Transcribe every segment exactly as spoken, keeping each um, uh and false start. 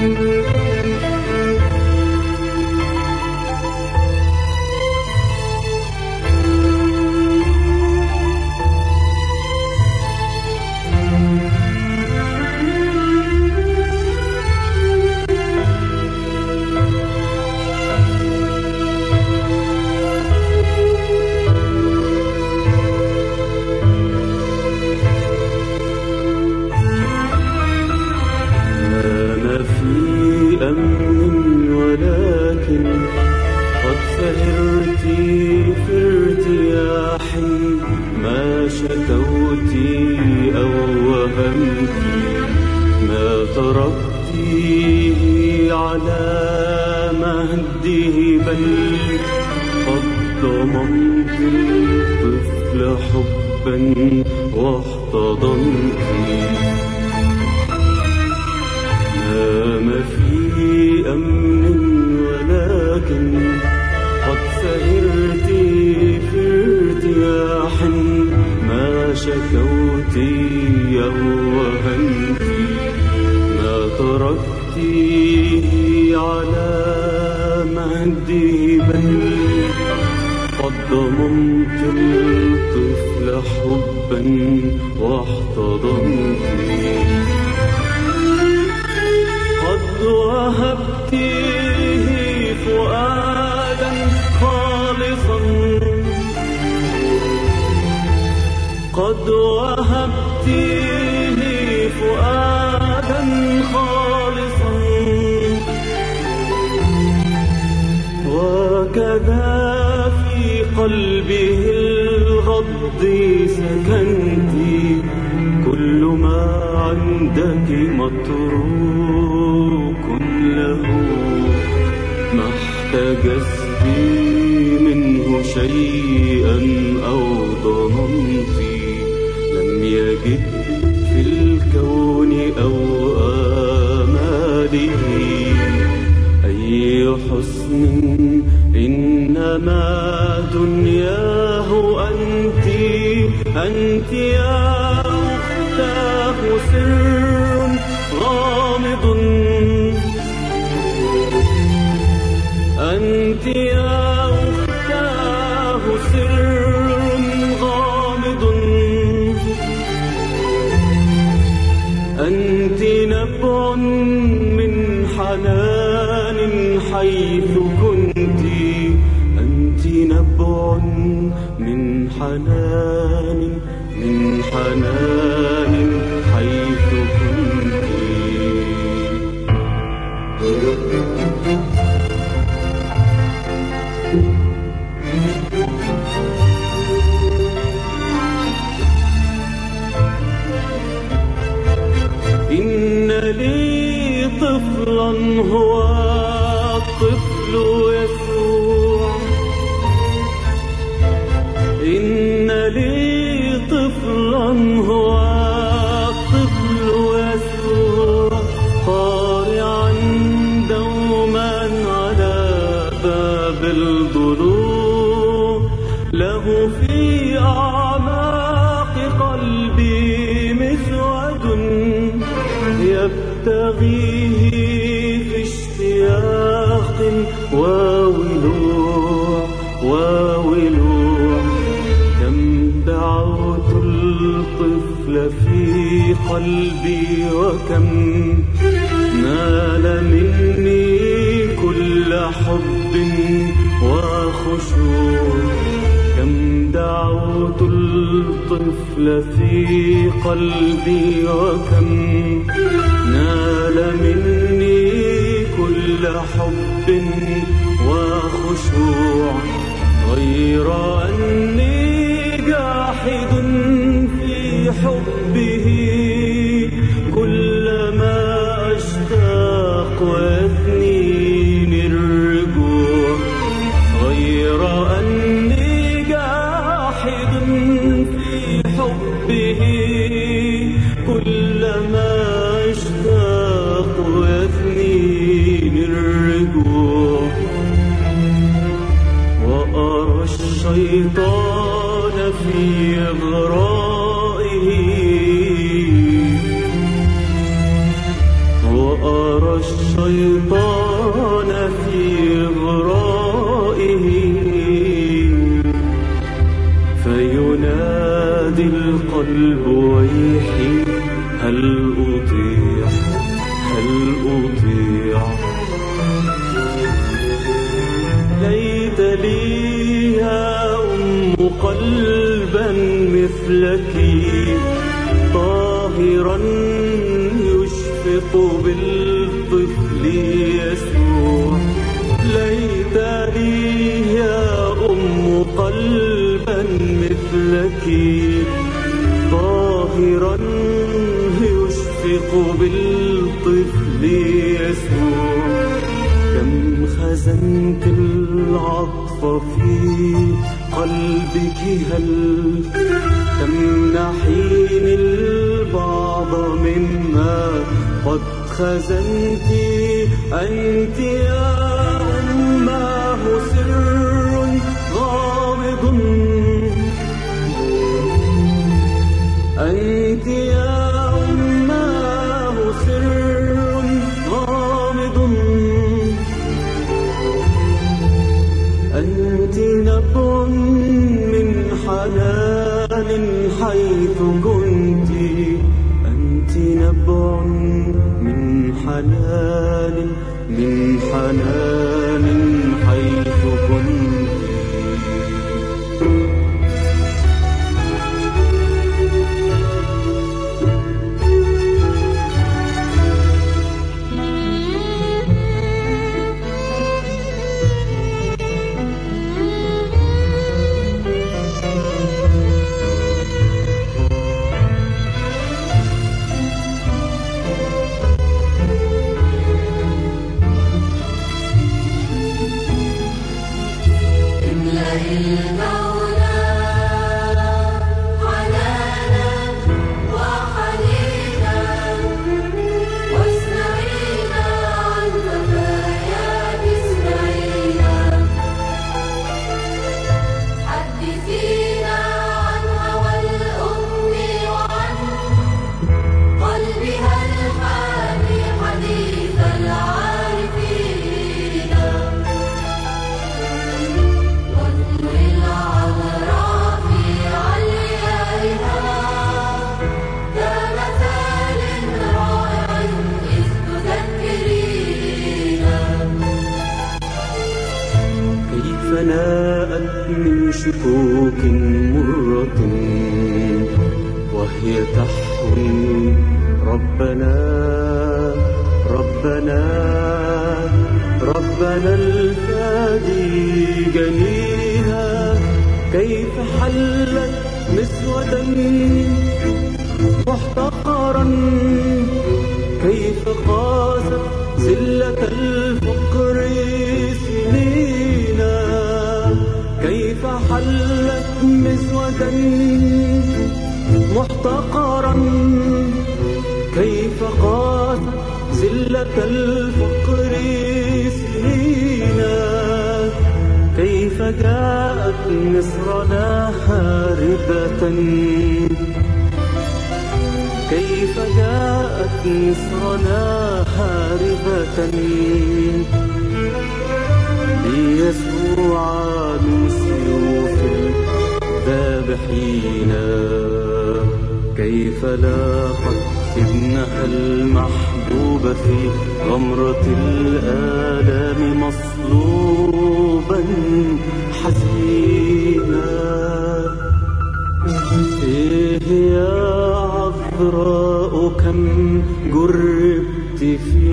قد سهرتي في ارتياحي ما شكوتي أو وهمتي ما تركتيه على مهده بل قد ضممت الطفل حبا واحتضنتي نام في أمن ولكن قد سهرتي في ارتياح ما شكوتي أو وهنتي ما تركتيه على مهدي بل قد ضممت الطفل حبا واحتضنتي قد وهبتيه فؤادا خالصا قد وهبتيه فؤادا خالصا وكذا في قلبه الغض سكنتي كل ما عندك متروك له ما احتجزتي منه شيئا أو ضممتي لم يجد في الكون أو آماله أي حسن إنما دنياه أنت أنت يا أختاه سر غامض أنت يا أختاه سر غامض أنت نبع من حنان حيث كنت أنت نبع من حنان من حنان حيث كنت إن لي طفلا هو الطفل يسوع إن لي طفلا هو الطفل يسوع قارعا دوما على باب الضلوع له في أعماق قلبي مسود يبتغيه في اشتياق وولوع وولوع كم دعوت الطفل في قلبي وكم نال مني كل حب وخشوع كم دعوت الطفل في قلبي وكم نال مني كل حب وخشوع غير أني جاحد في حبه كلما أشتاق ويثنيني الرجوع غير أني جاحد في حبه كلما أشتاق ويثنيني الرجوع وأرى الشيطان في إغرائه وأرى الشيطان في إغرائه فينادي القلب ويحي هل أطيع هل أطيع. ليت لي يا أم قلبا مثلك طاهرا يشفق بالطفل يسوع. ليت لي يا أم قلبا مثلك طاهرا يشفق بالطفل يسوع. كم خزنت العطف في قلبك هل تمنحين البعض مما قد خزنت. أنت يا أماه سر غامض أنت يا أماه سر غامض. أنت نبع من حنان حيث كنت. أنت نبع من حنان من حنان حيث كنت. فناءت من شكوك مرة وهي تحوي ربنا ربنا ربنا الفادي جنيها. كيف حلت مسودا محتقرا كيف قاست زلة الفقر سنينا. كيف حلت مسودا محتقرا كيف قاست زلة الفقر سنينا. كيف جاءت مصرنا هاربة كيف جاءت مصرنا هاربة ليسوع من سيوف الذابحين. كيف لاقت ابنها المحبوب في غمرة الآلام مصلوبا حزينا. إيه يا عذراء كم جربت في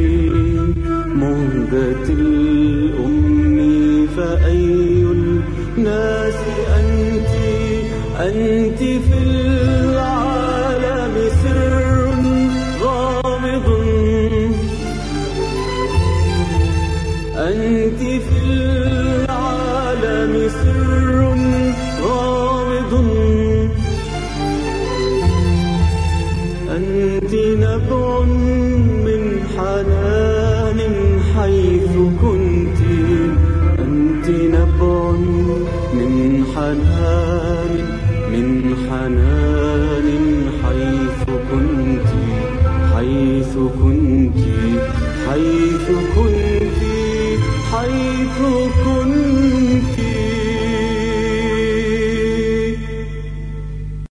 مهجة الأم فأي الناس أنت. أنت في العالم سر غامض. أنت في العالم سر غامض. أنت نبع من حنان حيث كنت. أنت نبع من حنان من حنان حيث كنت